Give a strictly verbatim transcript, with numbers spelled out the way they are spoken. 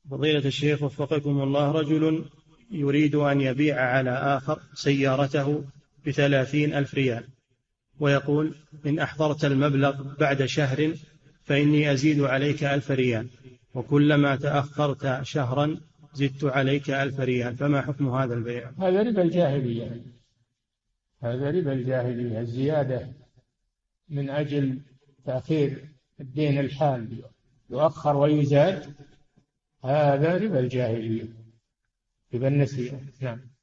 فضيلة الشيخ وفقكم الله، رجل يريد أن يبيع على آخر سيارته بثلاثين ألف ريال، ويقول: إن أحضرت المبلغ بعد شهر فإني أزيد عليك ألف ريال، وكلما تأخرت شهرا زدت عليك ألف ريال، فما حكم هذا البيع؟ هذا ربا الجاهلية، هذا ربا الجاهلية، الزيادة من أجل تأخير الدين الحال يؤخر ويزاد، هذا ربا الجاهلية، ربا النسيئة. نعم.